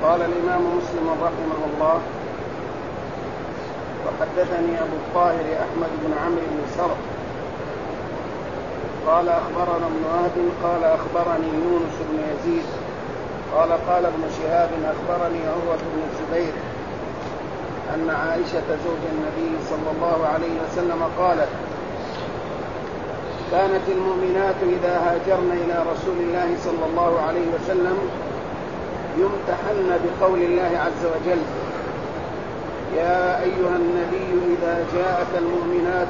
قال الإمام مسلم رحمه الله: وحدثني أبو الطاهر أحمد بن عمرو بن سرح قال أخبرنا ابن وهب قال أخبرني يونس بن يزيد قال ابن شهاب أخبرني عروة بن الزبير أن عائشة زوج النبي صلى الله عليه وسلم قالت: كانت المؤمنات إذا هاجرن إلى رسول الله صلى الله عليه وسلم يمتحن بقول الله عز وجل: يا أيها النبي إذا جاءك المؤمنات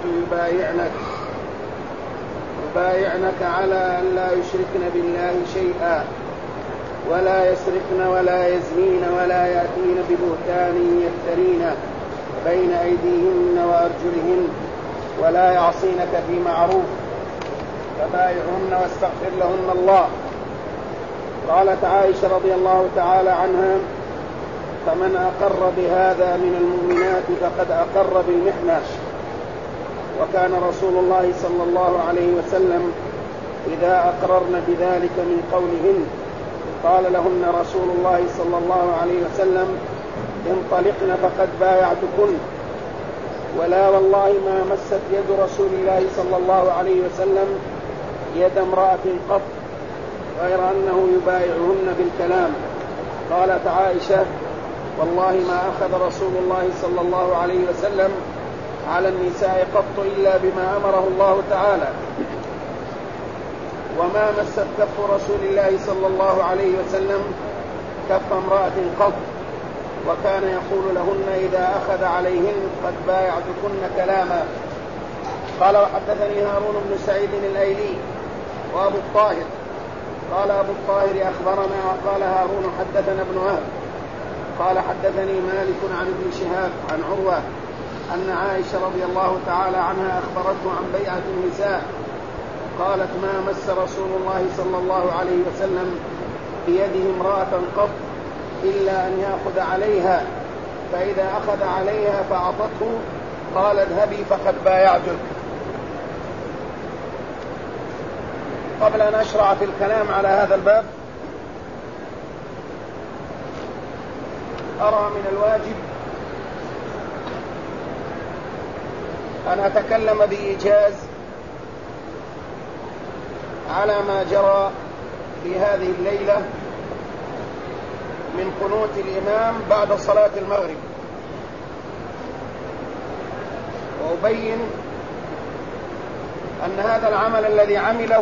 يبايعنك على أن لا يشركن بالله شيئا ولا يسرقن ولا يزنين ولا يأتين ببهتان يفترين بين أيديهن وأرجلهن ولا يعصينك في معروف فبايعهن واستغفر لهن الله. قالت عائشة رضي الله تعالى عنها: فمن أقر بهذا من المؤمنات فقد أقر بالمحنة. وكان رسول الله صلى الله عليه وسلم إذا أقررن بذلك من قولهن قال لهن رسول الله صلى الله عليه وسلم: انطلقن فقد بايعتكن. ولا والله ما مست يد رسول الله صلى الله عليه وسلم يد امرأة قط غير أنه يبايعهن بالكلام. قالت عائشة: والله ما أخذ رسول الله صلى الله عليه وسلم على النساء قط إلا بما أمره الله تعالى، وما مست كف رسول الله صلى الله عليه وسلم كف امرأة قط، وكان يقول لهن إذا أخذ عليهن قد بايعتكن كلاما. قال: وحدثني هارون بن سعيد الأيلي وأبو الطاهر قال أبو الطاهر أخبرنا وقال هارون حدثنا ابن وهب قال حدثني مالك عن ابن شهاب عن عروة أن عائشة رضي الله تعالى عنها أخبرته عن بيعة النساء قالت: ما مس رسول الله صلى الله عليه وسلم بيده امرأة قط إلا أن يأخذ عليها، فإذا أخذ عليها فأعطته قال: اذهبي فقد بايعتك. قبل أن أشرع في الكلام على هذا الباب أرى من الواجب أن أتكلم بإيجاز على ما جرى في هذه الليلة من قنوت الإمام بعد صلاة المغرب، وأبين أن هذا العمل الذي عمله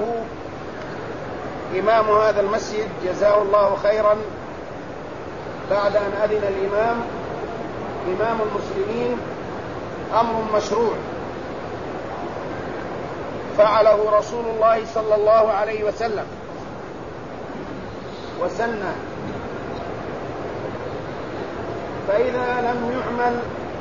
إمام هذا المسجد جزاه الله خيرا بعد أن أذن الإمام إمام المسلمين أمر مشروع فعله رسول الله صلى الله عليه وسلم وسنه، فإذا لم يعمل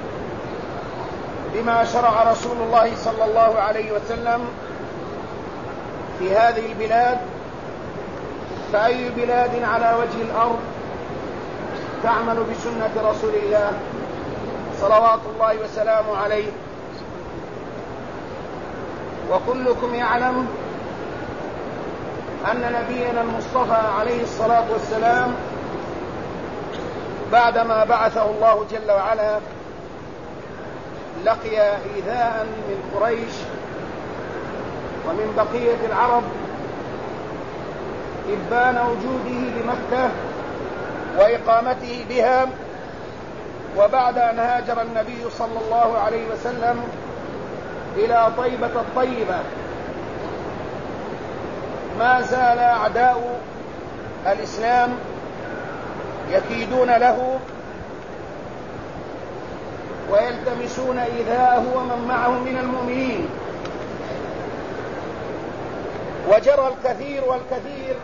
بما شرع رسول الله صلى الله عليه وسلم في هذه البلاد فأي بلاد على وجه الأرض تعمل بسنة رسول الله صلوات الله وسلامه عليه؟ وكلكم يعلم أن نبينا المصطفى عليه الصلاة والسلام بعدما بعثه الله جل وعلا لقي إيذاء من قريش ومن بقية العرب إبان وجوده بمكة وإقامته بها. وبعد أن هاجر النبي صلى الله عليه وسلم إلى طيبة الطيبة ما زال أعداء الإسلام يكيدون له ويلتمسون إيذاءه ومن معه من المؤمنين، وجرى الكثير والكثير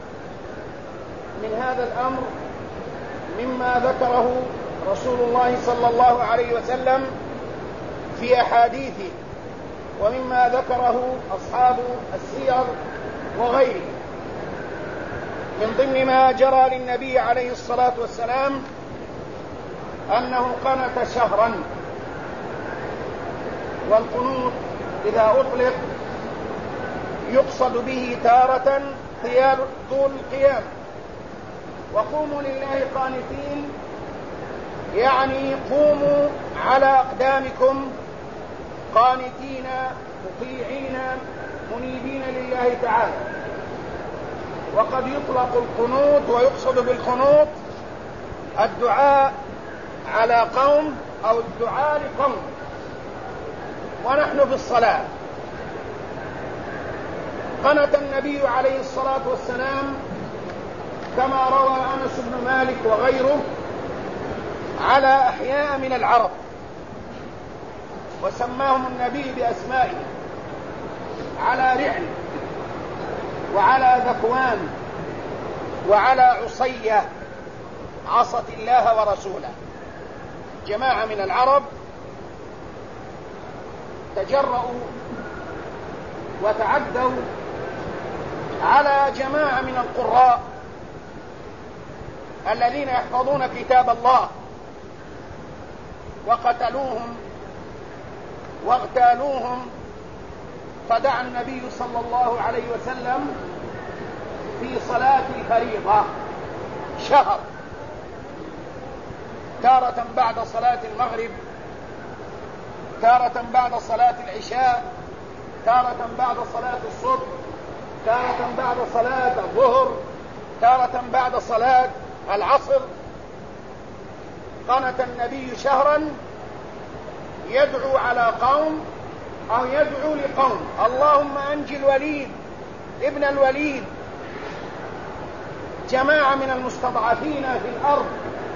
من هذا الأمر مما ذكره رسول الله صلى الله عليه وسلم في أحاديثه ومما ذكره أصحاب السير وغيره. من ضمن ما جرى للنبي عليه الصلاة والسلام أنه قنت شهرا، والقنوت إذا أطلق يقصد به تارة طول القيام، وقوموا لله قانتين يعني قوموا على أقدامكم قانتين مطيعين منيبين لله تعالى. وقد يطلق القنوت ويقصد بالقنوت الدعاء على قوم أو الدعاء لقوم. ونحن في الصلاة قنت النبي عليه الصلاة والسلام كما روى أنس بن مالك وغيره على أحياء من العرب، وسماهم النبي بأسمائهم: على رعل، وعلى ذكوان، وعلى عصية عصت الله ورسوله. جماعة من العرب تجرؤوا وتعدوا على جماعة من القراء الذين يحفظون كتاب الله، وقتلوهم واغتالوهم. فدعا النبي صلى الله عليه وسلم في صلاة الفريضة شهر، تارة بعد صلاة المغرب، تارة بعد صلاة العشاء، تارة بعد صلاة الصبح، تارة بعد صلاة الظهر، تارة بعد صلاة العصر. قنت النبي شهرا يدعو على قوم أو يدعو لقوم: اللهم أنجي الوليد ابن الوليد. جماعة من المستضعفين في الأرض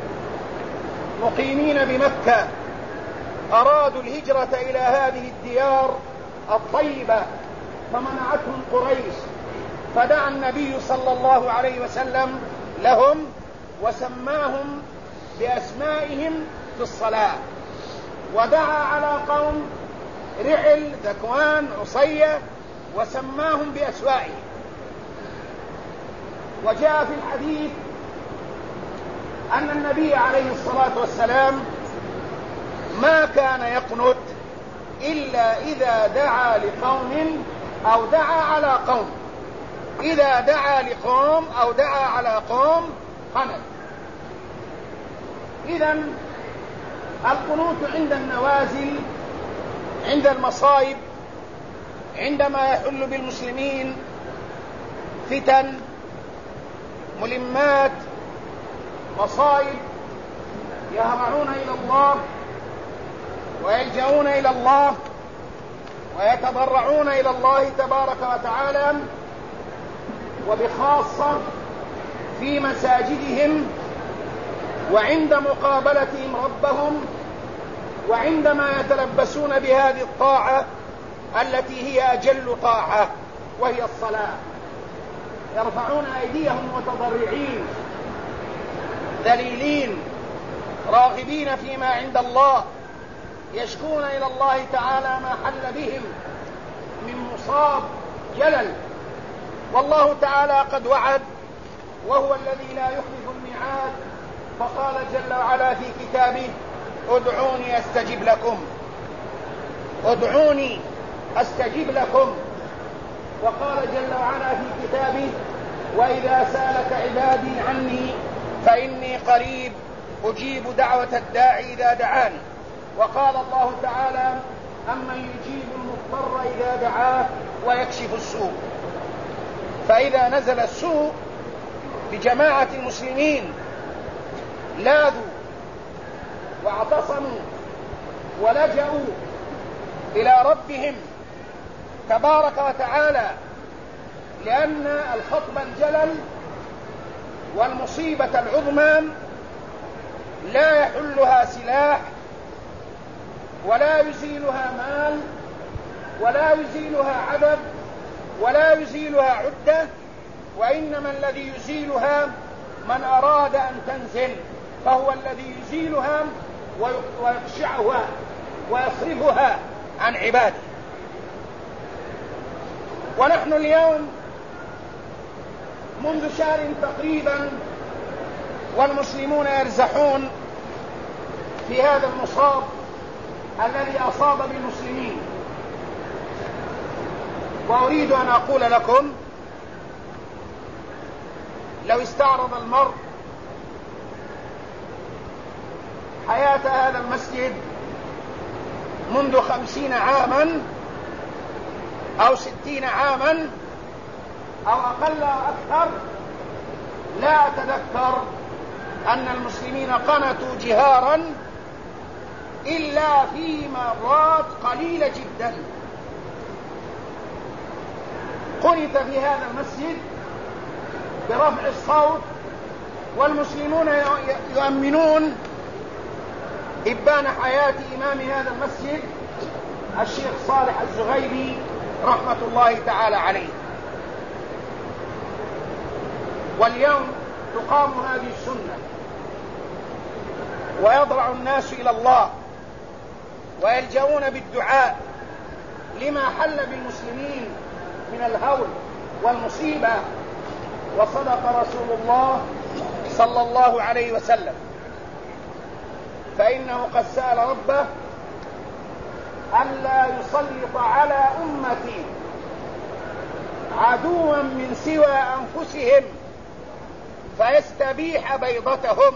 مقيمين بمكة أرادوا الهجرة إلى هذه الديار الطيبة فمنعتهم قريش، فدعا النبي صلى الله عليه وسلم لهم وسماهم بأسمائهم في الصلاة، ودعا على قوم رعل، ذكوان، عصية، وسماهم بأسمائهم. وجاء في الحديث أن النبي عليه الصلاة والسلام ما كان يقنت إلا إذا دعا لقوم أو دعا على قوم. إذا دعا لقوم أو دعا على قوم قنت. إذن القنوت عند النوازل، عند المصائب، عندما يحل بالمسلمين فتن، ملمات، مصائب، يهرعون إلى الله ويلجؤون إلى الله ويتضرعون إلى الله تبارك وتعالى، وبخاصة في مساجدهم وعند مقابلتهم ربهم، وعندما يتلبسون بهذه الطاعة التي هي أجل طاعة وهي الصلاة، يرفعون أيديهم متضرعين ذليلين راغبين فيما عند الله، يشكون إلى الله تعالى ما حل بهم من مصاب جلل. والله تعالى قد وعد، وهو الذي لا يخلف الميعاد، فقال جل وعلا في كتابه: ادعوني أستجب لكم، ادعوني أستجب لكم. وقال جل وعلا في كتابه: وإذا سألك عبادي عني فإني قريب أجيب دعوة الداعي إذا دعاني. وقال الله تعالى: أمن يجيب المضطر إذا دعاه ويكشف السوء. فإذا نزل السوء بجماعة المسلمين لاذوا واعتصموا ولجأوا إلى ربهم تبارك وتعالى، لأن الخطب الجلل والمصيبة العظمى لا يحلها سلاح، ولا يزيلها مال، ولا يزيلها عدد، ولا يزيلها عدة، وإنما الذي يزيلها من أراد أن تنزل، فهو الذي يزيلها ويقشعها ويصرفها عن عباده. ونحن اليوم منذ شهر تقريبا والمسلمون يرزحون في هذا المصاب الذي أصاب بالمسلمين. وأريد أن أقول لكم: لو استعرض المرء حياة هذا المسجد منذ 50 عاما أو 60 عاما أو أقل أو أكثر، لا أتذكر أن المسلمين قنتوا جهارا إلا في مرات قليلة جدا. قنت في هذا المسجد برفع الصوت والمسلمون يؤمنون إبان حياة إمام هذا المسجد الشيخ صالح الزغيري رحمة الله تعالى عليه. واليوم تقام هذه السنة ويضرع الناس إلى الله ويلجؤون بالدعاء لما حل بالمسلمين من الهول والمصيبة. وصدق رسول الله صلى الله عليه وسلم، فإنه قد سأل ربه ألا يسلط على أمتي عدوا من سوى أنفسهم فيستبيح بيضتهم،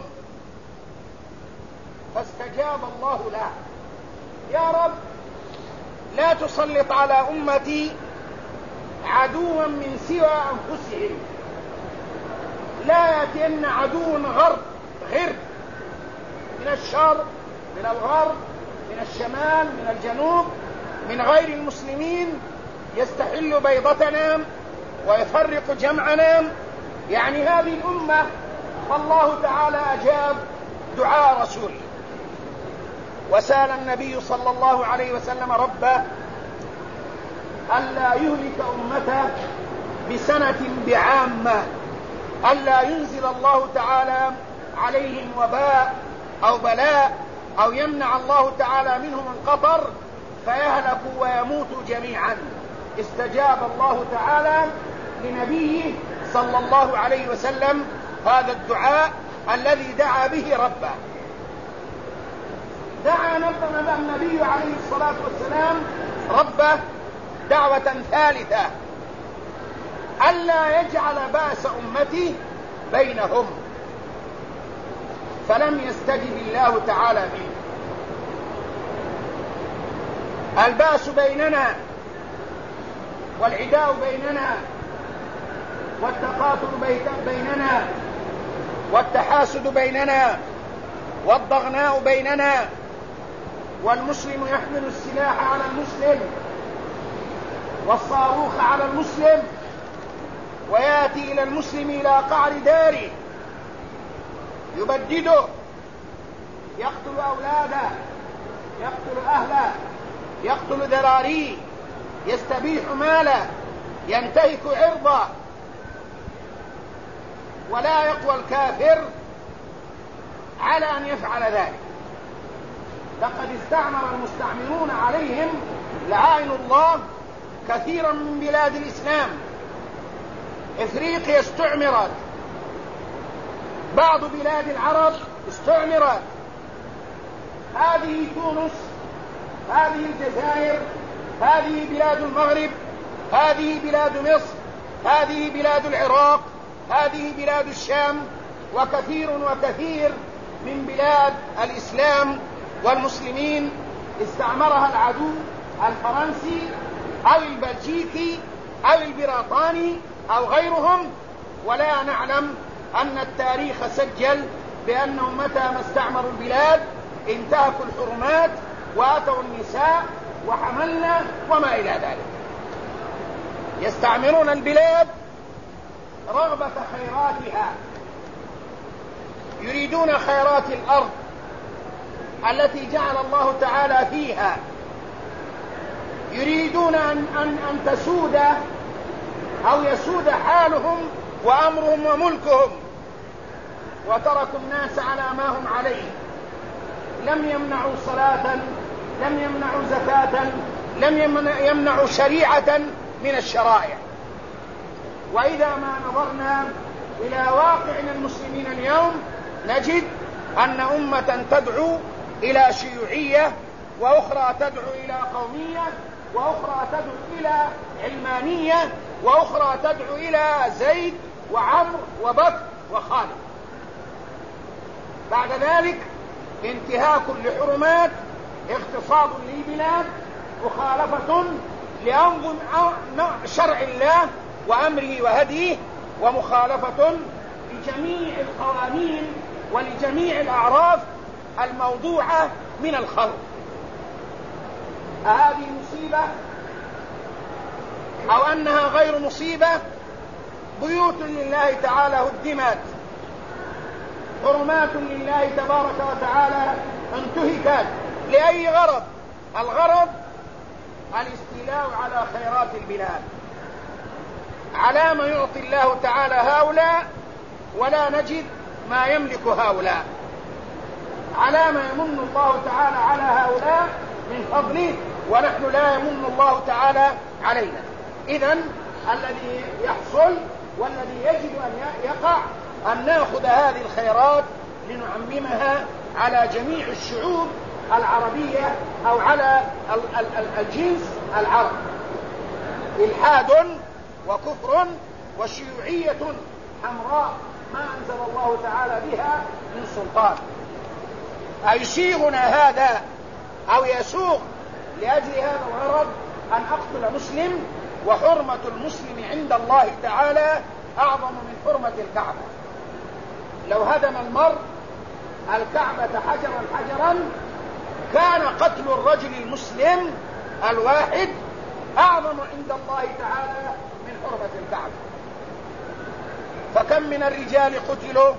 فاستجاب الله له: يا رب لا تسلط على أمتي عدوا من سوى أنفسهم، لا يأتين عدو غر من الشرق من الغرب من الشمال من الجنوب من غير المسلمين يستحل بيضتنا ويفرق جمعنا، يعني هذه الأمة. فالله تعالى أجاب دعاء رسوله، وسأل النبي صلى الله عليه وسلم ربه ألا يهلك أمته بسنة بعامة، ألا ينزل الله تعالى عليهم وباء أو بلاء أو يمنع الله تعالى منهم القطر فيهلكوا ويموتوا جميعا. استجاب الله تعالى لنبيه صلى الله عليه وسلم هذا الدعاء الذي دعا به ربه. دعا النبي عليه الصلاة والسلام ربه دعوة ثالثة: ألا يجعل بأس أمتي بينهم، فلم يستجب الله تعالى به. البأس بيننا والعداء بيننا والتقاتل بيننا والتحاسد بيننا والضغناء بيننا، والمسلم يحمل السلاح على المسلم والصاروخ على المسلم ويأتي إلى المسلم إلى قعر داره يبدده، يقتل أولاده، يقتل أهله، يقتل ذراريه، يستبيح ماله، ينتهك عرضه، ولا يقوى الكافر على أن يفعل ذلك. لقد استعمر المستعمرون عليهم لعائن الله كثيرا من بلاد الإسلام. إفريقيا استعمرت، بعض بلاد العرب استعمرت، هذه تونس، هذه الجزائر، هذه بلاد المغرب، هذه بلاد مصر، هذه بلاد العراق، هذه بلاد الشام، وكثير وكثير من بلاد الإسلام والمسلمين استعمرها العدو الفرنسي أو البلجيكي أو البريطاني أو غيرهم، ولا نعلم أن التاريخ سجل بأنهم متى ما استعمروا البلاد انتهكوا الحرمات وأتوا النساء وحملنا وما إلى ذلك. يستعمرون البلاد رغبة خيراتها، يريدون خيرات الأرض التي جعل الله تعالى فيها، يريدون أن تسود أو يسود حالهم وأمرهم وملكهم، وتركوا الناس على ما هم عليه. لم يمنعوا صلاة، لم يمنعوا زكاة، لم يمنعوا شريعة من الشرائع. وإذا ما نظرنا إلى واقعنا المسلمين اليوم نجد أن أمة تدعو إلى شيوعية، وأخرى تدعو إلى قومية، وأخرى تدعو إلى علمانية، وأخرى تدعو إلى زيد وعمر وبكر وخالد. بعد ذلك انتهاك لحرمات، اغتصاب للبلاد، مخالفة لأنظم شرع الله وأمره وهديه، ومخالفة لجميع القوانين ولجميع الأعراف الموضوعة من الخلق. هذه مصيبة أو أنها غير مصيبة؟ بيوت لله تعالى هدمت، حرمات لله تبارك وتعالى انتهكت. لأي غرض؟ الغرض الاستيلاء على خيرات البلاد، على ما يعطي الله تعالى هؤلاء ولا نجد ما يملك هؤلاء، على ما يمن الله تعالى على هؤلاء من فضله ونحن لا يمن الله تعالى علينا. إذن الذي يحصل والذي يجب أن يقع أن نأخذ هذه الخيرات لنعممها على جميع الشعوب العربية أو على الجنس العربي. إلحاد وكفر وشيوعية حمراء ما أنزل الله تعالى بها من سلطان. أيسيغنا هذا أو يسوغ لأجل هذا الغرض أن أقتل مسلم؟ وحرمة المسلم عند الله تعالى أعظم من حرمة الكعبة. لو هدم المرء الكعبة حجرا كان قتل الرجل المسلم الواحد أعظم عند الله تعالى من حرمة الكعبة. فكم من الرجال قتلوا،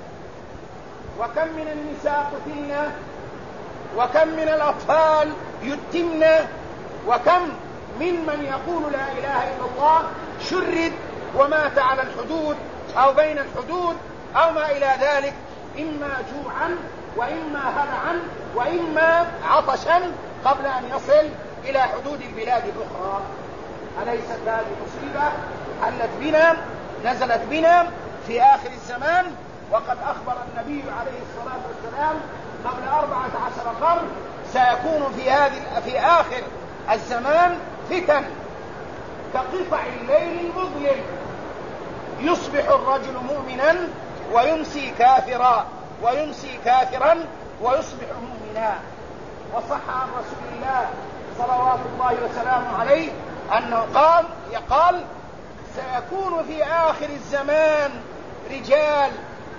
وكم من النساء قتلنا، وكم من الأطفال يتمنا، وكم ممن يقول لا إله إلا الله شرد ومات على الحدود أو بين الحدود أو ما إلى ذلك، إما جوعا وإما هلعا وإما عطشا قبل أن يصل إلى حدود البلاد الأخرى. أليست هذه مصيبة حلت بنا نزلت بنا في آخر الزمان؟ وقد أخبر النبي عليه الصلاة والسلام قبل 14 قرن سيكون في آخر الزمان فتن كقطع الليل المظلم، يصبح الرجل مؤمنا ويمسي كافرا، ويمسي كافرا ويصبح مؤمنا. وصح عن رسول الله صلوات الله وسلامه عليه أنه قال سيكون في آخر الزمان رجال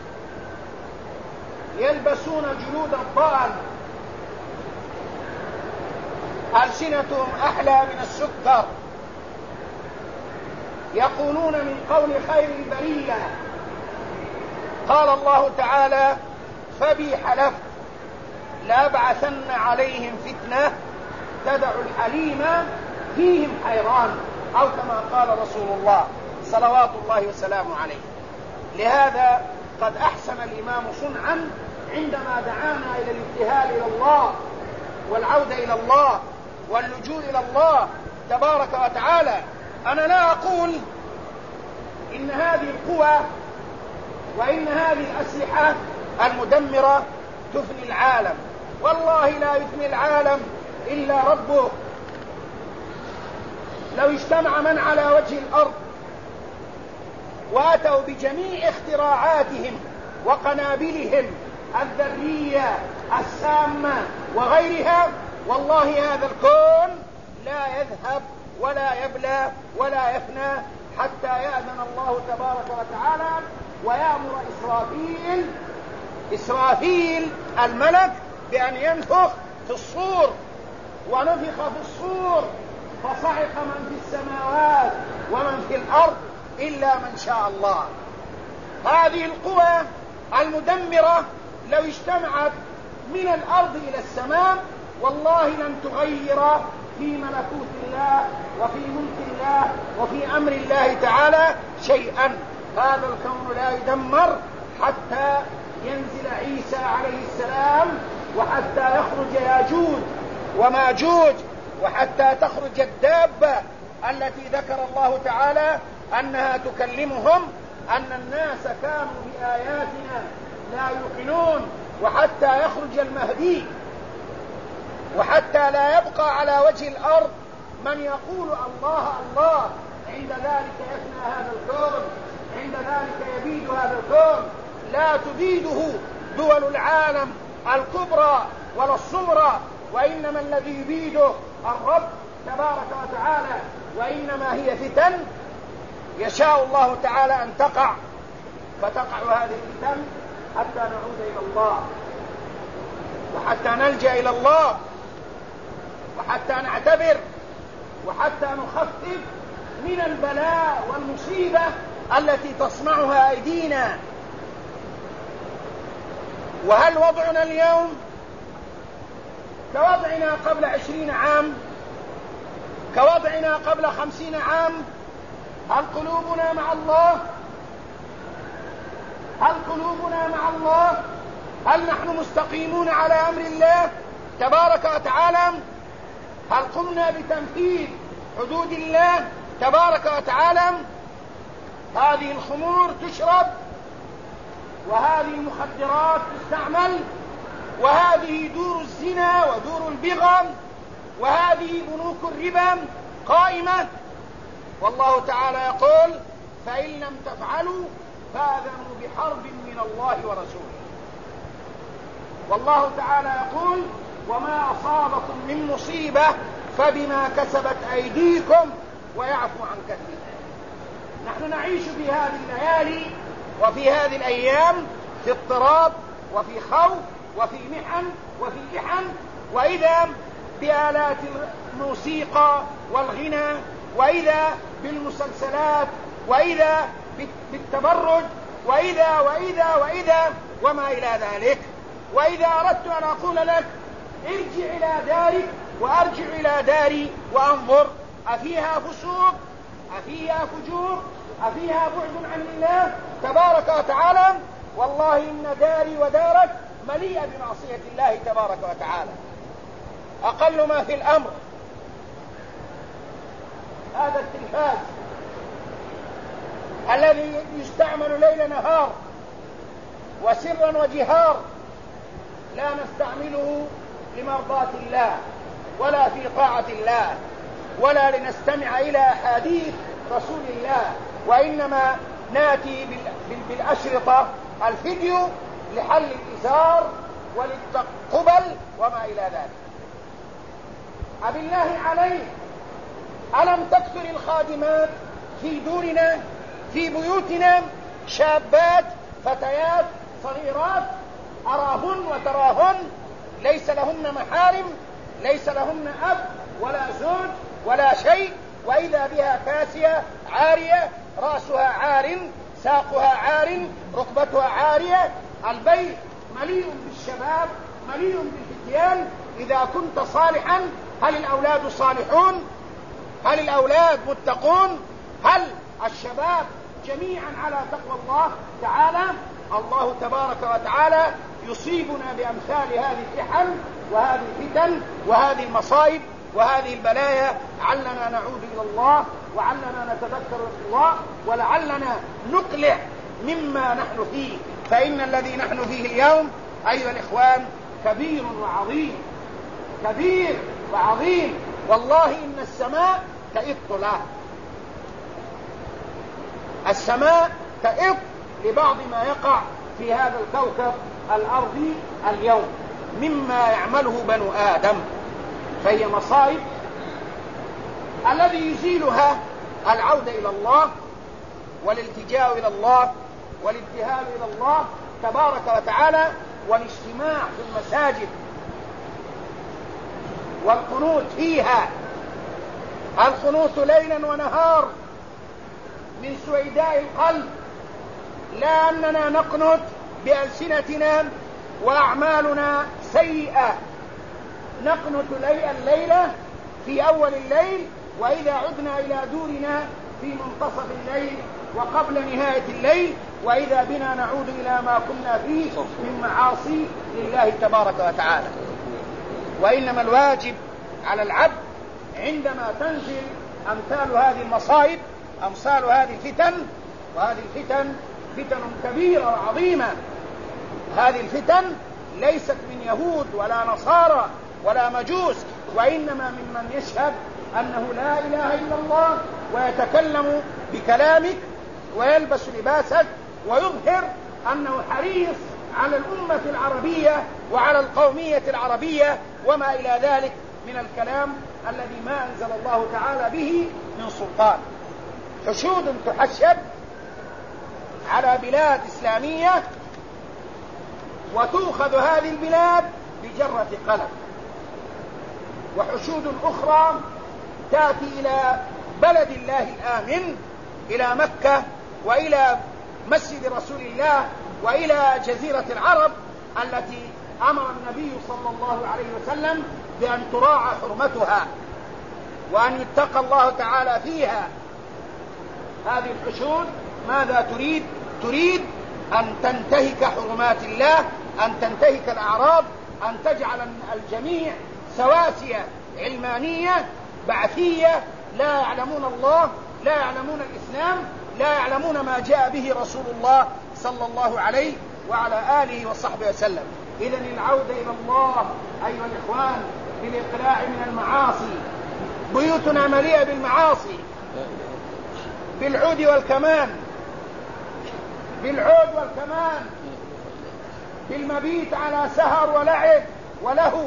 يلبسون جلود الضأن، ألسنتهم أحلى من السكر، يقولون من قول خير البرية. قال الله تعالى فبي حلفت لأبعثن عليهم فتنة تدع الحليم فيهم حيران، أو كما قال رسول الله صلوات الله وسلامه عليه. لهذا قد أحسن الإمام صنعا عندما دعانا إلى الابتهال إلى الله والعودة إلى الله واللجوء إلى الله تبارك وتعالى. أنا لا أقول إن هذه القوى وإن هذه الأسلحة المدمرة تفني العالم، والله لا يفني العالم إلا ربه. لو اجتمع من على وجه الأرض وأتوا بجميع اختراعاتهم وقنابلهم الذرية السامة وغيرها، والله هذا الكون لا يذهب ولا يبلى ولا يفنى حتى يأذن الله تبارك وتعالى ويأمر إسرافيل الملك بأن ينفخ في الصور. ونفخ في الصور فصعق من في السماوات ومن في الأرض إلا من شاء الله. هذه القوى المدمرة لو اجتمعت من الأرض إلى السماء والله لن تغير في ملكوت الله وفي ملك الله وفي أمر الله تعالى شيئا. هذا الكون لا يدمر حتى ينزل عيسى عليه السلام، وحتى يخرج ياجوج وماجوج، وحتى تخرج الدابة التي ذكر الله تعالى أنها تكلمهم أن الناس كانوا بآياتنا لا يوقنون، وحتى يخرج المهدي، وحتى لا يبقى على وجه الأرض من يقول الله الله. عند ذلك يفنى هذا الكون، عند ذلك يبيد هذا الكون. لا تبيده دول العالم الكبرى ولا الصغرى، وإنما الذي يريده الرب تبارك وتعالى، وإنما هي فتن يشاء الله تعالى أن تقع، فتقع هذه الفتن حتى نعود إلى الله، وحتى نلجأ إلى الله، وحتى نعتبر، وحتى نخفف من البلاء والمصيبة التي تصنعها أيدينا. وهل وضعنا اليوم كوضعنا قبل 20 عام، كوضعنا قبل 50 عام؟ هل قلوبنا مع الله؟ هل قلوبنا مع الله؟ هل نحن مستقيمون على أمر الله تبارك وتعالى؟ هل قمنا بتنفيذ حدود الله تبارك وتعالى؟ هذه الخمور تشرب، وهذه المخدرات تستعمل، وهذه دور الزنا ودور البغى، وهذه بنوك الربا قائمة، والله تعالى يقول: فإن لم تفعلوا فآذنوا بحرب من الله ورسوله. والله تعالى يقول: وما أصابكم من مصيبة فبما كسبت أيديكم ويعفو عن كثير. نحن نعيش في هذه الليالي وفي هذه الأيام في اضطراب وفي خوف وفي محن وفي إحن، وإذا بآلات الموسيقى والغنى، وإذا بالمسلسلات، وإذا بالتبرج، وإذا وما إلى ذلك. وإذا أردت أن أقول لك: ارجع إلى دارك وأرجع إلى داري وأنظر، أفيها فسوق؟ أفيها فجور؟ أفيها بعد عن الله تبارك وتعالى؟ والله إن داري ودارك مليئة بمعصية الله تبارك وتعالى. أقل ما في الأمر هذا التلفاز الذي يستعمل ليل نهار وسرا وجهار، لا نستعمله لمرضاة الله ولا في طاعة الله ولا لنستمع إلى أحاديث رسول الله، وإنما ناتي بالأشرطة الفيديو لحل الإزار وللتقبل وما إلى ذلك. أبالله عليه، ألم تكثر الخادمات في دورنا في بيوتنا، شابات فتيات صغيرات، أراهن وتراهن، ليس لهن محارم، ليس لهن أب ولا زوج ولا شيء، وإذا بها كاسية عارية، رأسها عار، ساقها عار، ركبتها عارية. البيت مليء بالشباب، مليء بالفتيان. إذا كنت صالحا، هل الأولاد صالحون؟ هل الأولاد متقون؟ هل الشباب جميعا على تقوى الله تعالى؟ الله تبارك وتعالى يصيبنا بأمثال هذه الإحن وهذه الفتن وهذه المصائب وهذه البلايا، علنا نعود إلى الله، وعلنا نتذكر الله، ولعلنا نقلع مما نحن فيه. فإن الذي نحن فيه اليوم أيها الإخوان كبير وعظيم، كبير وعظيم. والله إن السماء تئط له، السماء تئط لبعض ما يقع في هذا الكوكب الأرضي اليوم مما يعمله بنو آدم، فهي مصائب الذي يزيلها العودة إلى الله والالتجاء إلى الله والابتهال إلى الله تبارك وتعالى، والاجتماع في المساجد والقنوت فيها، القنوت ليلا ونهار من سويداء القلب، لا أننا نقنت بألسنتنا وأعمالنا سيئة، نقنت الليلة في أول الليل، وإذا عدنا إلى دورنا في منتصف الليل وقبل نهاية الليل، وإذا بنا نعود إلى ما كنا فيه من معاصي لله تبارك وتعالى. وإنما الواجب على العبد عندما تنزل أمثال هذه المصائب، أمثال هذه الفتن، وهذه الفتن فتن كبيرة وعظيمة، هذه الفتن ليست من يهود ولا نصارى ولا مجوس، وإنما ممن يشهد أنه لا إله إلا الله ويتكلم بكلامك ويلبس لباسك ويظهر أنه حريص على الأمة العربية وعلى القومية العربية وما إلى ذلك من الكلام الذي ما أنزل الله تعالى به من سلطان. حشود تحشد على بلاد إسلامية وتؤخذ هذه البلاد بجرة قلم، وحشود أخرى تأتي إلى بلد الله الآمن، إلى مكة وإلى مسجد رسول الله وإلى جزيرة العرب التي أمر النبي صلى الله عليه وسلم بأن تراعى حرمتها وأن يتقى الله تعالى فيها. هذه الحشود ماذا تريد؟ تريد أن تنتهك حرمات الله، أن تنتهك الأعراض، أن تجعل الجميع سواسية علمانية بعثية، لا يعلمون الله، لا يعلمون الإسلام، لا يعلمون ما جاء به رسول الله صلى الله عليه وعلى آله وصحبه وسلم. إذن العودة إلى الله أيها الإخوان بالإقلاع من المعاصي. بيوتنا مليئة بالمعاصي، بالعود والكمان، بالعود والكمان، بالمبيت على سهر ولعب ولهو،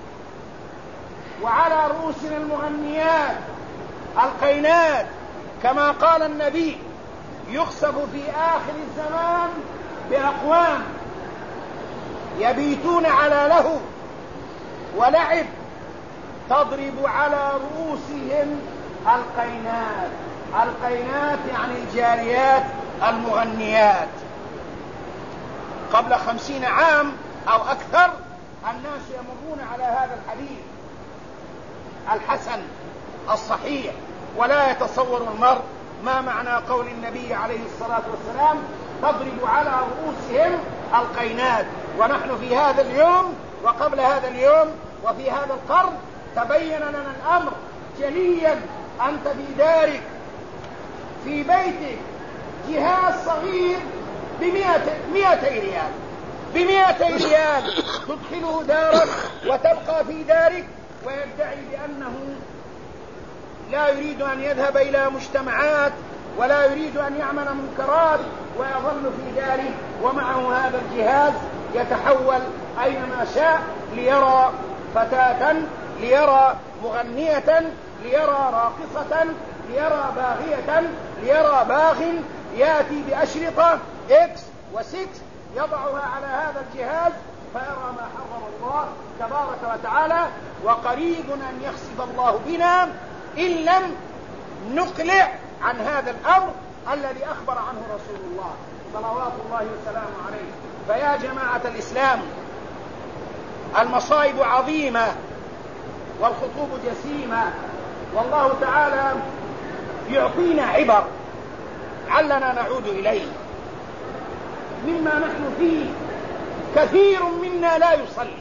وعلى رؤوسنا المغنيات القينات، كما قال النبي يخسف في آخر الزمان بأقوام يبيتون على لهو ولعب تضرب على رؤوسهم القينات. القينات يعني الجاريات المغنيات. قبل 50 عام أو أكثر الناس يمرون على هذا الحديث الحسن الصحيح، ولا يتصور المرء ما معنى قول النبي عليه الصلاة والسلام تضرب على رؤوسهم القينات. ونحن في هذا اليوم وقبل هذا اليوم وفي هذا القرن تبين لنا الأمر جليا. أنت في دارك في بيتك جهاز صغير ب200 ريال، ب200 ريال تدخله دارك وتبقى في دارك، ويدعي بأنه لا يريد أن يذهب إلى مجتمعات ولا يريد أن يعمل منكرات، ويظل في داره ومعه هذا الجهاز يتحول أينما شاء ليرى فتاة، ليرى مغنية، ليرى راقصة، ليرى باغية، ليرى باغ، يأتي بأشرطة إكس وستة يضعها على هذا الجهاز فيرى ما حرم الله تبارك وتعالى. وقريب أن يخسف الله بنا إن لم نقلع عن هذا الأمر الذي أخبر عنه رسول الله صلوات الله وسلامه عليه. فيا جماعة الإسلام المصائب عظيمة والخطوب جسيمة، والله تعالى يعطينا عبر علنا نعود إليه. مما نحن فيه كثير منا لا يصلي،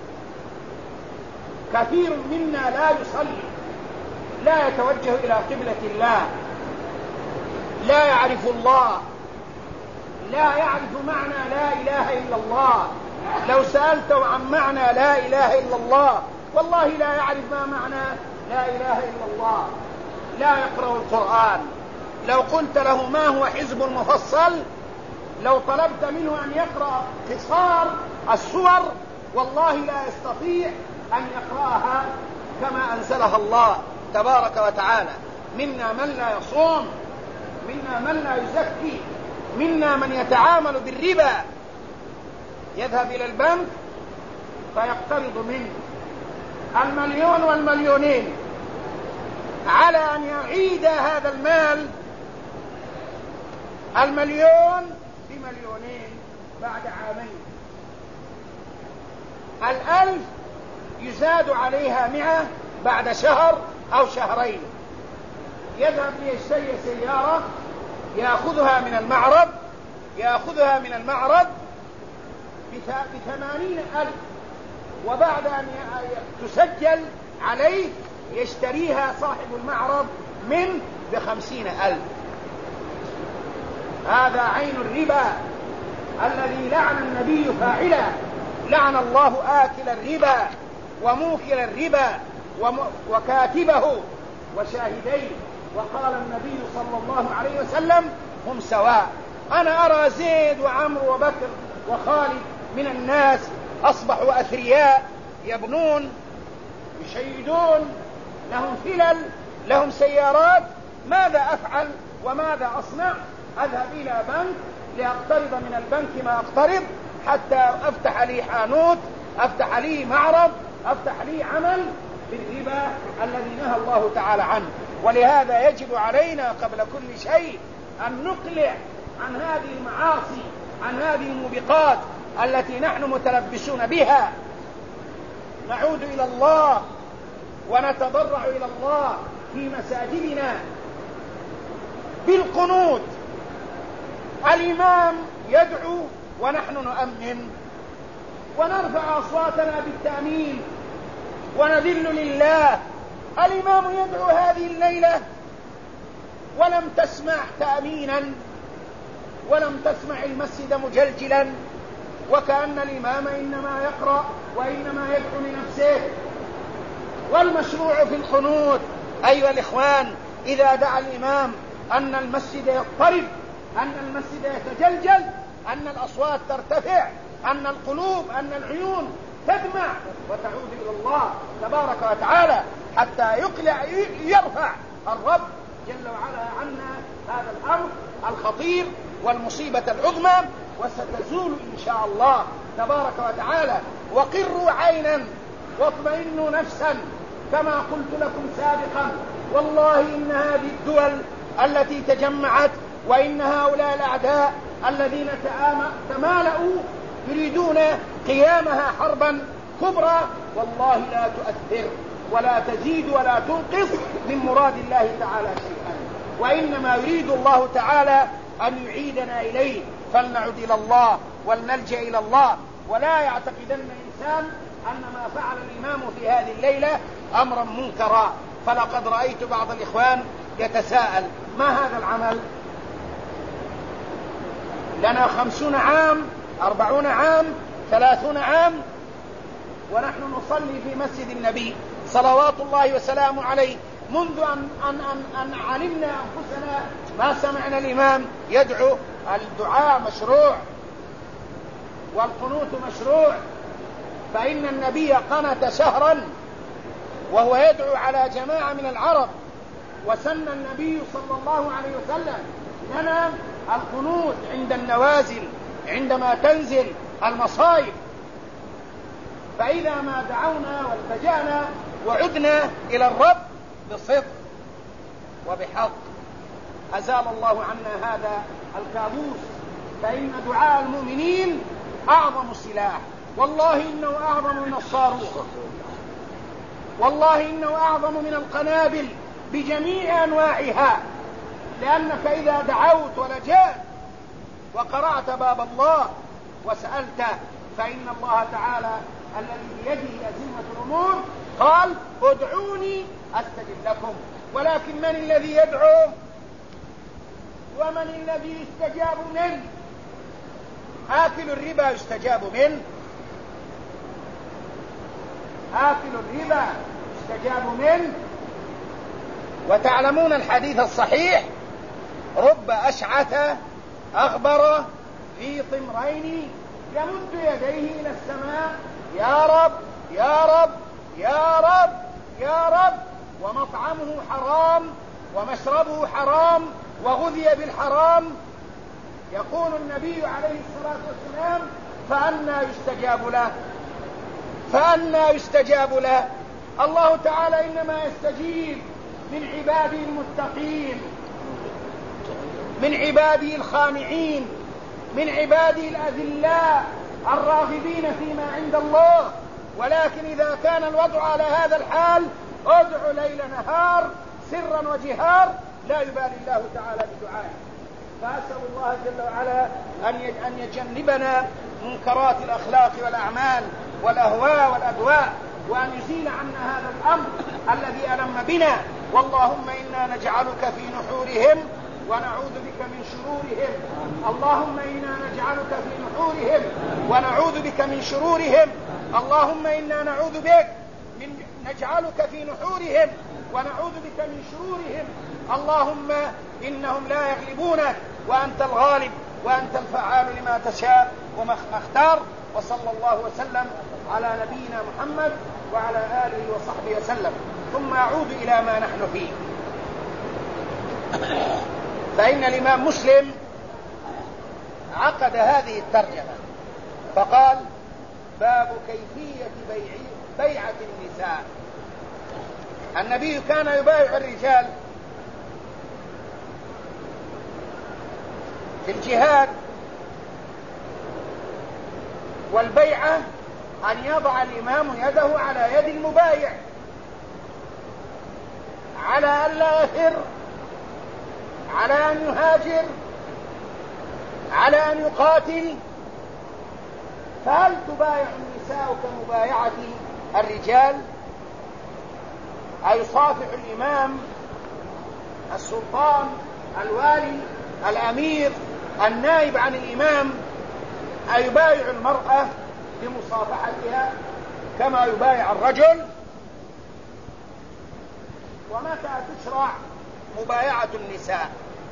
كثير منا لا يصلي، لا يتوجه إلى قبلة الله، لا يعرف الله، لا يعرف معنى لا إله إلا الله. لو سألته عن معنى لا إله إلا الله والله لا يعرف ما معنى لا إله إلا الله. لا يقرأ القرآن. لو قلت له ما هو حزب المفصل، لو طلبت منه أن يقرأ قصار السور والله لا يستطيع أن يقرأها كما أنزلها الله تبارك وتعالى. منا من لا يصوم، منا من لا يزكي، منا من يتعامل بالربا، يذهب إلى البنك فيقترض منه 1,000,000 و2,000,000 على أن يعيد هذا المال 1,000,000 ب2,000,000 بعد عامين. 1,000 يزاد عليها 100 بعد شهر أو شهرين. يذهب ليشتري سيارة يأخذها من المعرض ب80,000، وبعد أن تسجل عليه يشتريها صاحب المعرض منه ب50,000. هذا عين الربا الذي لعن النبي فاعله. لعن الله آكل الربا وموكل الربا وكاتبه وشاهديه. وقال النبي صلى الله عليه وسلم هم سواء. أنا أرى زيد وعمرو وبكر وخالد من الناس أصبحوا أثرياء، يبنون، يشيدون، لهم فلل، لهم سيارات. ماذا أفعل وماذا أصنع؟ أذهب إلى بنك لأقترض من البنك ما أقترض حتى أفتح لي حانوت، أفتح لي معرض، أفتح لي عمل بالربا الذي نهى الله تعالى عنه. ولهذا يجب علينا قبل كل شيء أن نقلع عن هذه المعاصي، عن هذه الموبقات التي نحن متلبسون بها. نعود إلى الله ونتضرع إلى الله في مساجدنا بالقنوت. الإمام يدعو ونحن نؤمن ونرفع أصواتنا بالتأمين ونذل لله. الإمام يدعو هذه الليلة ولم تسمع تأمينا، ولم تسمع المسجد مجلجلا، وكأن الإمام إنما يقرأ وإنما يدعو لنفسه. والمشروع في القنوت أيها الإخوان إذا دعا الإمام أن المسجد يضطرب، أن المسجد يتجلجل، أن الأصوات ترتفع، أن القلوب، أن العيون تدمع وتعود إلى الله تبارك وتعالى حتى يرفع الرب جل وعلا عنا هذا الأمر الخطير والمصيبة العظمى، وستزول إن شاء الله تبارك وتعالى. وقروا عينا واطمئنوا نفسا كما قلت لكم سابقا. والله إن هذه الدول التي تجمعت وإن هؤلاء الأعداء الذين تمالأوا يريدون قيامها حربا كبرى والله لا تؤثر ولا تزيد ولا تنقص من مراد الله تعالى شيئا، وإنما يريد الله تعالى أن يعيدنا إليه. فلنعد إلى الله ولنلجأ إلى الله، ولا يعتقدن إنسان أن ما فعل الإمام في هذه الليلة أمرا منكرا. فلقد رأيت بعض الإخوان يتساءل ما هذا العمل؟ لنا 50 عام، 40 عام، 30 عام ونحن نصلي في مسجد النبي صلوات الله وسلامه عليه منذ أن علمنا أنفسنا ما سمعنا الإمام يدعو. الدعاء مشروع والقنوت مشروع، فإن النبي قنت شهرا وهو يدعو على جماعة من العرب، وسن النبي صلى الله عليه وسلم لنا القنوت عند النوازل عندما تنزل المصائب. فإذا ما دعونا والتجأنا وعدنا إلى الرب بصدق وبحق أزال الله عنا هذا الكابوس. فإن دعاء المؤمنين أعظم سلاح، والله إنه أعظم من الصاروخ، والله إنه أعظم من القنابل بجميع أنواعها. لأنك إذا دعوت ولجأت وقرأت باب الله وسألت فإن الله تعالى الذي بيده أزمة الأمور قال ادعوني أستجب لكم. ولكن من الذي يدعو ومن الذي يستجاب منه؟ آكل الربا يستجاب منه، آكل الربا يستجاب منه. وتعلمون الحديث الصحيح رب أشعث أغبر في طمرين يمد يديه إلى السماء يا رب يا رب يا رب يا رب، ومطعمه حرام ومشربه حرام وغذي بالحرام. يقول النبي عليه الصلاة والسلام فأنى يستجاب له، فأنى يستجاب له. الله تعالى إنما يستجيب من عباده المتقين، من عباده الخانعين، من عباده الأذلاء الراغبين فيما عند الله. ولكن إذا كان الوضع على هذا الحال ادعو ليل نهار سرا وجهار لا يبالي الله تعالى بدعائه. فأسأل الله جل وعلا أن يجنبنا منكرات الأخلاق والأعمال والأهواء والأدواء، وأن يزيل عنا هذا الأمر الذي ألم بنا. واللهم إنا نجعلك في نحورهم ونعوذ بك من شرورهم. اللهم إنا نجعلك في نحورهم ونعوذ بك من شرورهم. اللهم إنا نعوذ بك نجعلك في نحورهم ونعوذ بك من شرورهم. اللهم إنهم لا يغلبونك وأنت الغالب وأنت الفعال لما تشاء وما اختار. وصلى الله وسلم على نبينا محمد وعلى آله وصحبه وسلم. ثم أعود إلى ما نحن فيه. فإن الإمام مسلم عقد هذه الترجمة فقال: باب كيفية بيعة النساء. النبي كان يبايع الرجال في الجهاد، والبيعة أن يضع الإمام يده على يد المبايع على أن لا يفر، على أن يهاجر، على أن يقاتل. فهل تبايع النساء كمبايعة الرجال؟ أيصافح الإمام، السلطان، الوالي، الأمير، النائب عن الإمام، أيبايع المرأة بمصافحتها كما يبايع الرجل؟ ومتى تشرع مبايعة النساء؟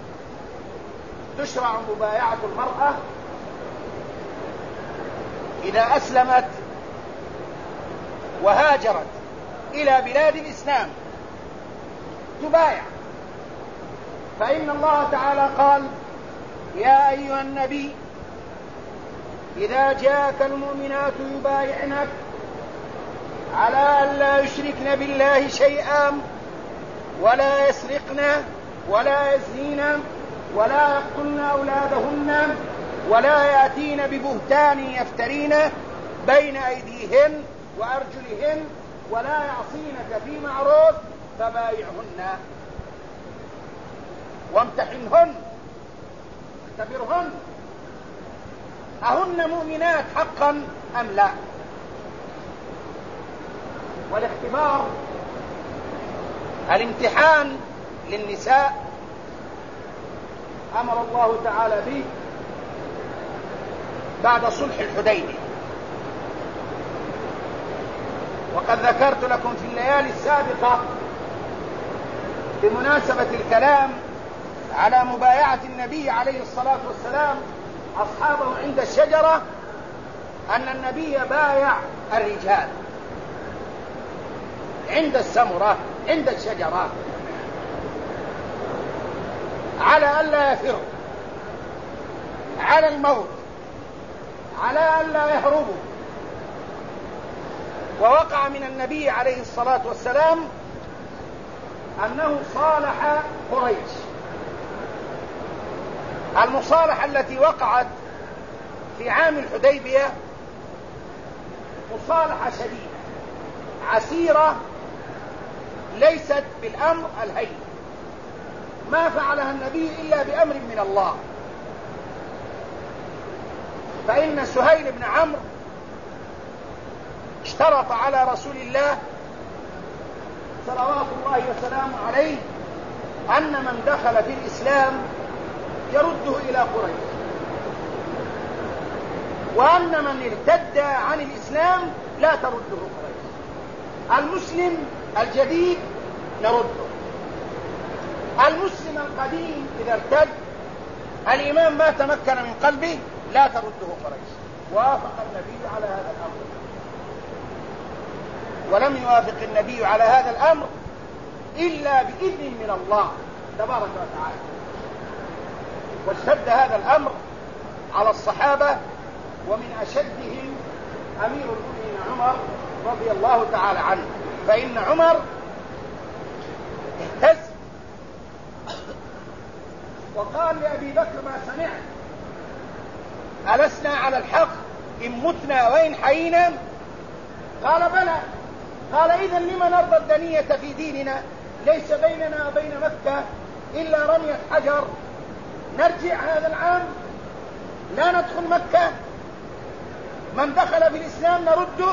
تشرع مبايعة المرأة إذا أسلمت وهاجرت إلى بلاد الإسلام تبايع. فإن الله تعالى قال: يا أيها النبي إذا جاءك المؤمنات يبايعنك على أن لا يشركن بالله شيئا ولا يسرقن ولا يزنين ولا يقتلن أولادهن ولا يأتين ببهتان يفترين بين أيديهن وأرجلهن ولا يعصينك في معروف فبايعهن وامتحنهن، اختبرهن أهن مؤمنات حقا أم لا. والاختبار، الامتحان للنساء أمر الله تعالى به بعد صلح الحديبية. وقد ذكرت لكم في الليالي السابقة بمناسبة الكلام على مبايعة النبي عليه الصلاة والسلام أصحابه عند الشجرة أن النبي بايع الرجال عند السمرة، عند الشجرة، على ألا يفروا، على الموت، على ألا يهربوا. ووقع من النبي عليه الصلاة والسلام أنه صالح قريش. المصالحة التي وقعت في عام الحديبية مصالحة شديدة عسيرة، ليست بالأمر الهين، ما فعلها النبي إلا بأمر من الله. فإن سهيل بن عمرو اشترط على رسول الله صلوات الله وسلامه عليه أن من دخل في الإسلام يرده إلى قريش، وأن من ارتد عن الإسلام لا ترده قريش. المسلم الجديد نرده، المسلم القديم إذا ارتد الإمام ما تمكن من قلبه لا ترده قريش. وافق النبي على هذا الأمر، ولم يوافق النبي على هذا الأمر إلا بإذن من الله تبارك وتعالى. واشتد هذا الأمر على الصحابة، ومن أشدهم أمير المؤمنين عمر رضي الله تعالى عنه. فإن عمر اهتز وقال لأبي بكر: ما سمعت؟ ألسنا على الحق إن متنا وإن حيينا؟ قال: بلى. قال: إذن لما نرضى الدنية في ديننا؟ ليس بيننا وبين مكة إلا رمية حجر، نرجع هذا العام لا ندخل مكة؟ من دخل في الإسلام نرده.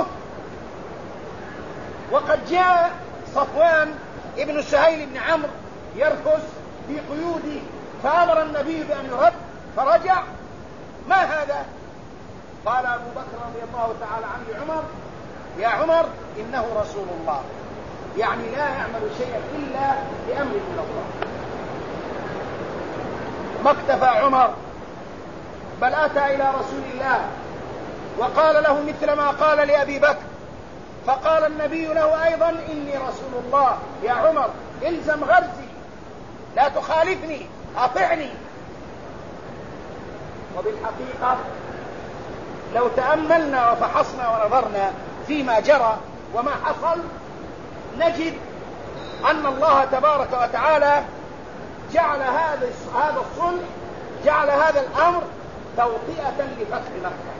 وقد جاء صفوان ابن سهيل بن عمرو يركز في قيوده فأمر النبي بأن يرد فرجع. ما هذا؟ قال أبو بكر رضي الله تعالى عنه لعمر: يا عمر إنه رسول الله، يعني لا يعمل شيئا إلا بأمر من الله. ما اكتفى عمر بل أتى إلى رسول الله وقال له مثل ما قال لأبي بكر، فقال النبي له أيضا إني رسول الله يا عمر الزم غرزي لا تخالفني أطعني. وبالحقيقة لو تأملنا وفحصنا ونظرنا فيما جرى وما حصل نجد أن الله تبارك وتعالى جعل هذا الصلح، جعل هذا الأمر توطئة لفتح مكة.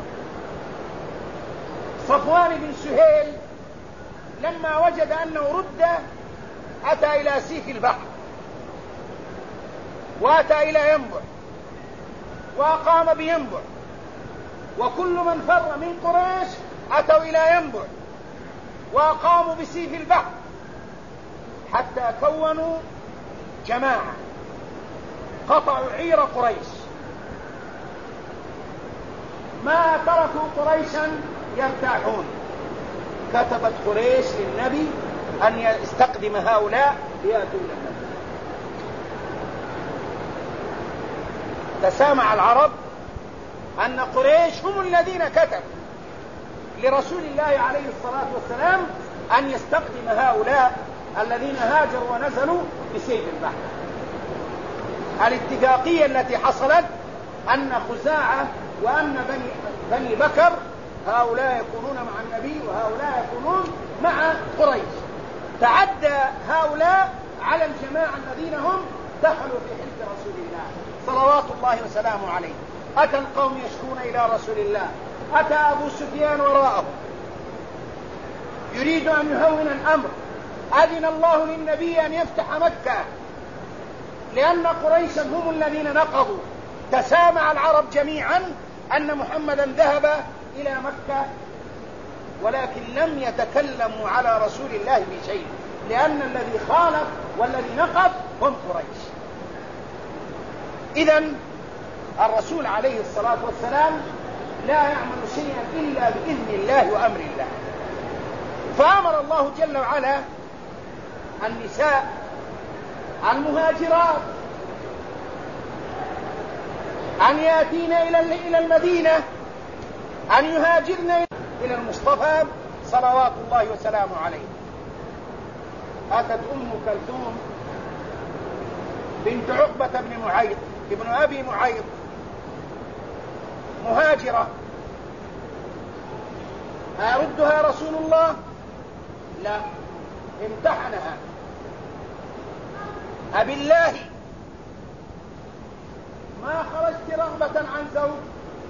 صفوان بن سهيل لما وجد أنه رد أتى إلى سيف البحر وأتى إلى ينبع وأقام بينبع، وكل من فر من قريش أتوا إلى ينبع وأقاموا بسيف البحر حتى كونوا جماعة قطعوا عير قريش. ما تركوا قريشا يرتاحون. كتبت قريش للنبي أن يستقدم هؤلاء ليأتوا إلى النبي. تسامع العرب أن قريش هم الذين كتبوا لرسول الله عليه الصلاة والسلام أن يستقدم هؤلاء الذين هاجروا ونزلوا بسيف البحر. الاتفاقية التي حصلت أن خزاعة وأن بني بكر هؤلاء يكونون مع النبي وهؤلاء يكونون مع قريش. تعدى هؤلاء على الجماعة الذين هم دخلوا في حلف رسول الله صلوات الله وسلامه عليه. أتى القوم يشكون إلى رسول الله، أتى أبو سفيان وراءه يريد أن يهون الأمر. أذن الله للنبي أن يفتح مكة لأن قريشا هم الذين نقضوا. تسامع العرب جميعا أن محمدا ذهب إلى مكة، ولكن لم يتكلموا على رسول الله بشيء، لأن الذي خالف والذي نقض هم قريش. إذن الرسول عليه الصلاة والسلام لا يعمل شيئا إلا بإذن الله وأمر الله. فأمر الله جل وعلا النساء المهاجرات أن يأتين إلى المدينة، أن يهاجرن إلى المصطفى صلوات الله وسلامه عليه. أتت أم كلثوم بنت عقبة بن معيط ابن أبي معيط مهاجرة، أردها رسول الله؟ لا، امتحنها. أبالله ما خرجت رغبة عن زوج؟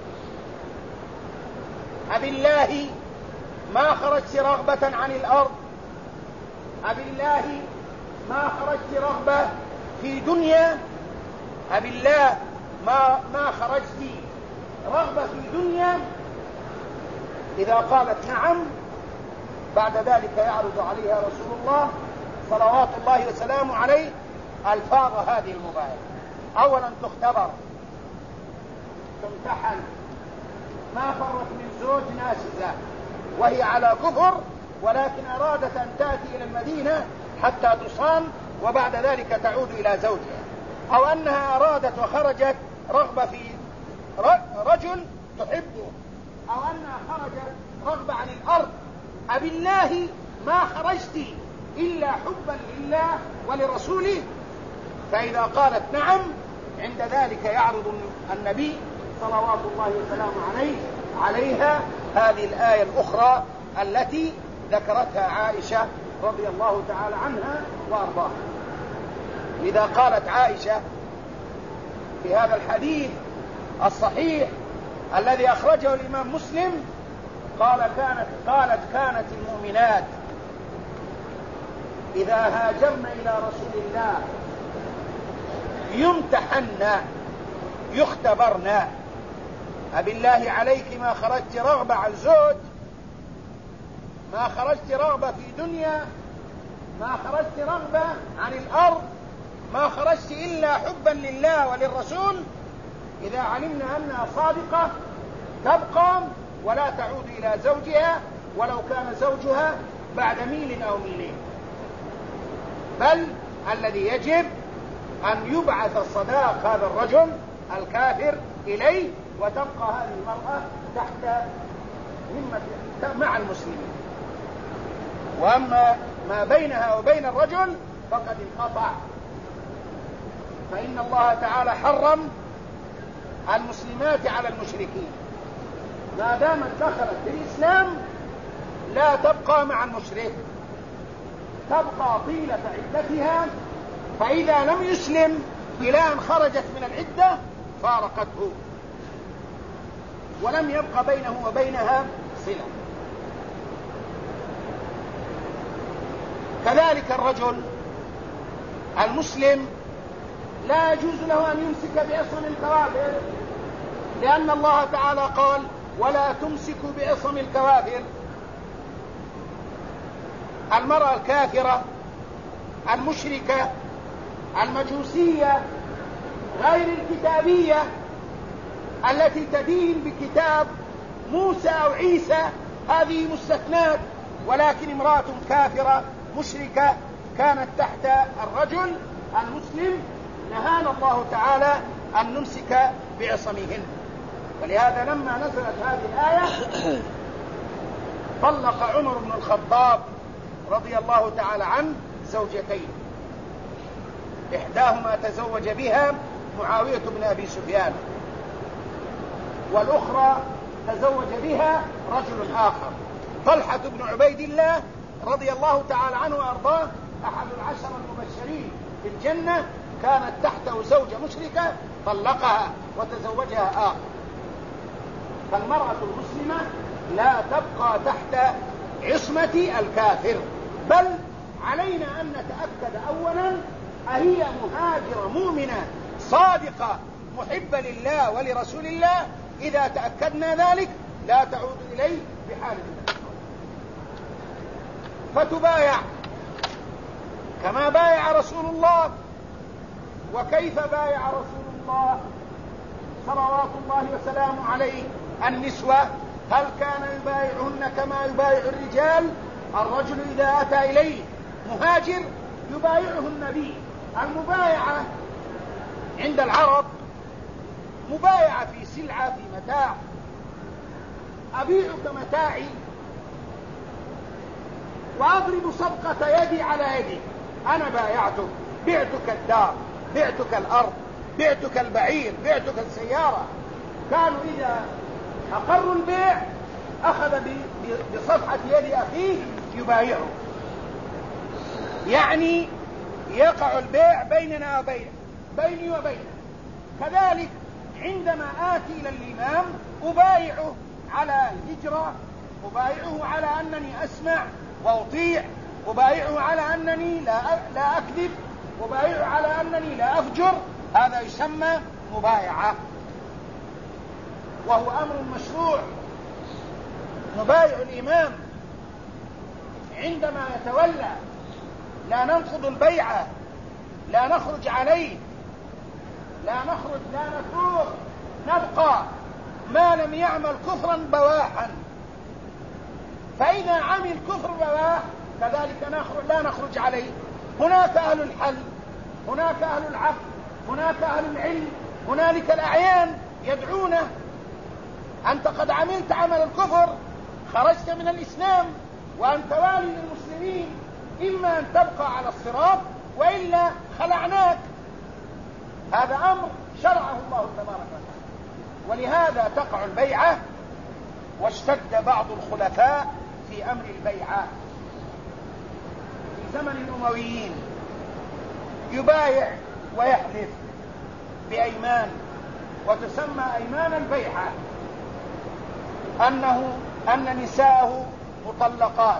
أبالله ما خرجت رغبة عن الأرض؟ أبالله ما خرجت رغبة في دنيا؟ أبالله ما خرجت رغبة في دنيا؟ إذا قالت نعم بعد ذلك يعرض عليها رسول الله صلوات الله وسلامه عليه ألفاظ هذه المبايعة. أولا تختبر، تمتحن، ما فرت من زوج ناشزة وهي على كفر، ولكن أرادت أن تأتي إلى المدينة حتى تصام وبعد ذلك تعود إلى زوجها، أو أنها أرادت وخرجت رغبة في رجل تحبه، أو أنها خرجت رغبة عن الأرض. أبالله ما خرجت إلا حبا لله ولرسوله؟ فإذا قالت نعم عند ذلك يعرض النبي صلوات الله وسلامه عليها هذه الآية الأخرى التي ذكرتها عائشة رضي الله تعالى عنها وأرضاها. إذا قالت عائشة في هذا الحديث الصحيح الذي أخرجه الإمام مسلم كانت المؤمنات إذا هاجرن إلى رسول الله يمتحن يختبرن. أبالله عليك ما خرجت رغبة عن زوج، ما خرجت رغبة في دنيا، ما خرجت رغبة عن الأرض، ما خرجت إلا حبا لله وللرسول. إذا علمنا أنها صادقة تبقى ولا تعود إلى زوجها ولو كان زوجها بعد ميل أو ميلين، بل الذي يجب أن يبعث الصداق هذا الرجل الكافر إليه وتبقى هذه المرأة تحت همة مع المسلمين. وأما ما بينها وبين الرجل فقد انقطع، فإن الله تعالى حرم المسلمات على المشركين، ما دامت دخلت في الإسلام لا تبقى مع المشرك، تبقى طيلة عدتها، فإذا لم يسلم إلى أن خرجت من العدة فارقته ولم يبقى بينه وبينها صلة. كذلك الرجل المسلم لا يجوز له أن يمسك بعصم الكوافر، لأن الله تعالى قال ولا تمسكوا بعصم الكوافر. المرأة الكافرة المشركة المجوسية غير الكتابية التي تدين بكتاب موسى أو عيسى هذه مستثنات، ولكن امرأة كافرة مشركة كانت تحت الرجل المسلم نهانا الله تعالى أن نمسك بعصمهن. ولهذا لما نزلت هذه الآية طلق عمر بن الخطاب رضي الله تعالى عنه زوجتين، إحداهما تزوج بها معاوية بن أبي سفيان، والأخرى تزوج بها رجل آخر، طلحة بن عبيد الله رضي الله تعالى عنه وأرضاه، أحد العشر المبشرين في الجنة، كانت تحته زوجة مشركة طلقها وتزوجها آخر. فالمرأة المسلمة لا تبقى تحت عصمة الكافر، بل علينا أن نتأكد أولا أهي مهاجرة مؤمنة صادقة محبة لله ولرسول الله. إذا تأكدنا ذلك لا تعود إليه بحال من فتبايع كما بايع رسول الله. وكيف بايع رسول الله صلوات الله وسلامه عليه النسوة؟ هل كان يبايعهن كما يبايع الرجال؟ الرجل إذا أتى إليه مهاجر يبايعه النبي. المبايعة عند العرب مبايعة في سلعة في متاع، أبيعك متاعي وأضرب صفقة يدي على يدي، أنا بايعتك، بعتك الدار، بعتك الأرض، بعتك البعير، بعتك السيارة. كانوا إذا أقروا البيع أخذ بصفحة يد أخيه يبايعه، يعني يقع البيع بيننا وبينه، بيني وبينه. كذلك عندما آتي إلى الإمام أبايعه على الهجرة، أبايعه على أنني أسمع وأطيع، أبايعه على أنني لا أكذب، أبايعه على أنني لا أفجر. هذا يسمى مبايعة، وهو أمر مشروع. نبايع الإمام عندما يتولى، لا ننقض البيعة، لا نخرج عليه، لا نخرج، لا نفوق، نبقى ما لم يعمل كفرا بواحا. فإذا عمل كفر بواح كذلك لا نخرج عليه. هناك أهل الحل، هناك أهل العقل، هناك أهل العلم، هنالك الأعيان يدعونه: أنت قد عملت عمل الكفر، خرجت من الإسلام وأنت والي للمسلمين، إما أن تبقى على الصراط وإلا خلعناك. هذا أمر شرعه الله تبارك وتعالى. ولهذا تقع البيعة، واشتد بعض الخلفاء في أمر البيعة. في زمن الأمويين يبايع ويحلف بأيمان، وتسمى أيمان البيعة، أن نساءه مطلقات،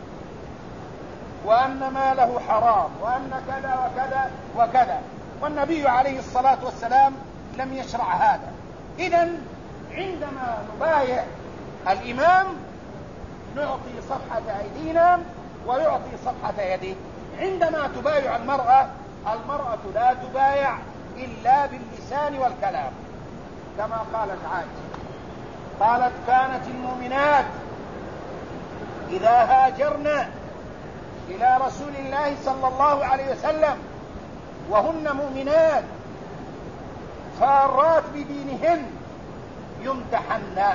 وأن ماله حرام، وأن كذا وكذا وكذا، والنبي عليه الصلاة والسلام لم يشرع هذا. إذن عندما نبايع الإمام نعطي صفحة أيدينا ويعطي صفحة يده. عندما تبايع المرأة لا تبايع إلا باللسان والكلام، كما قالت عائشة، قالت: كانت المؤمنات إذا هاجرن إلى رسول الله صلى الله عليه وسلم وهن مؤمنات فارات بدينهن يمتحن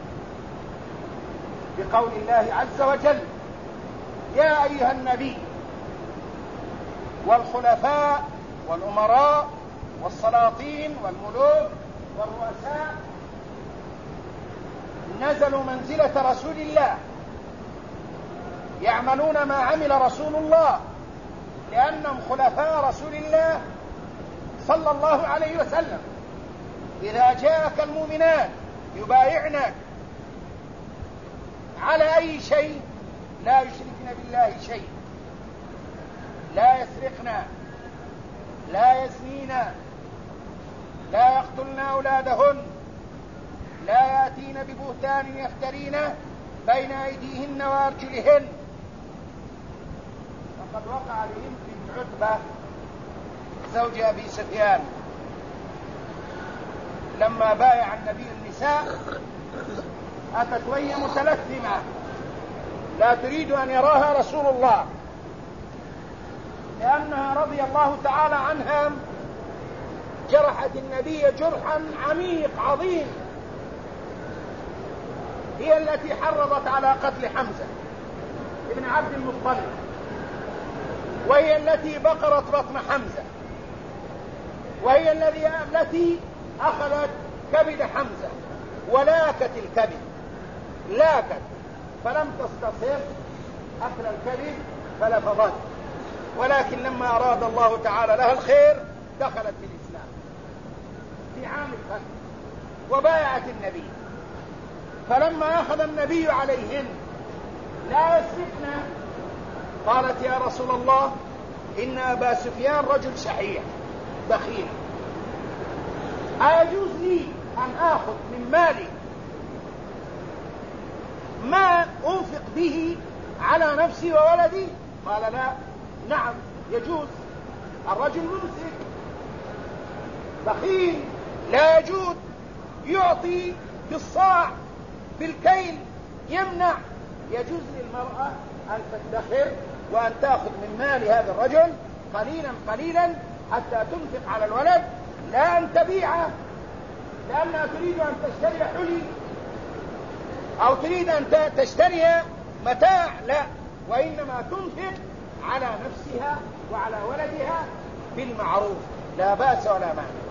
بقول الله عز وجل: يا أيها النبي والخلفاء والأمراء والسلاطين والملوك والرؤساء نزلوا منزلة رسول الله، يعملون ما عمل رسول الله، لأنهم خلفاء رسول الله صلى الله عليه وسلم. إذا جاءك المؤمنات يبايعنك على أي شيء لا يشركن بالله شيء، لا يسرقن، لا يزنين، لا يقتلن أولادهن، لا يأتين ببهتان يفترينه بين أيديهن وأرجلهن. فقد وقع لهند بن عتبة زوج أبي سفيان لما بايع النبي النساء، أتت وهي متلثمة لا تريد أن يراها رسول الله، لأنها رضي الله تعالى عنها جرحت النبي جرحا عميق عظيم. هي التي حرضت على قتل حمزة ابن عبد المطلب، وهي التي بقرت بطن حمزة، وهي التي أخذت كبد حمزة ولاكت الكبد، لاكت فلم تستصر أكل الكبد فلفظت، ولكن لما أراد الله تعالى لها الخير دخلت في الإسلام في عام الفتح وبايعت النبي. فلما أخذ النبي عليهن لا يسرقن، قالت: يا رسول الله إن أبا سفيان رجل شحيح بخيل، أيجوز لي أن آخذ من مالي ما أنفق به على نفسي وولدي؟ قال: لا، نعم يجوز. الرجل ممسك بخيل لا يجوز، يعطي بالصاع بالكيل يمنع. يجوز للمرأة أن تدخر وأن تأخذ من مال هذا الرجل قليلا قليلا حتى تنفق على الولد، لا أن تبيعه لأنها تريد أن تشتري حلي أو تريد أن تشتري متاع، لا، وإنما تنفق على نفسها وعلى ولدها بالمعروف، لا بأس ولا مانع.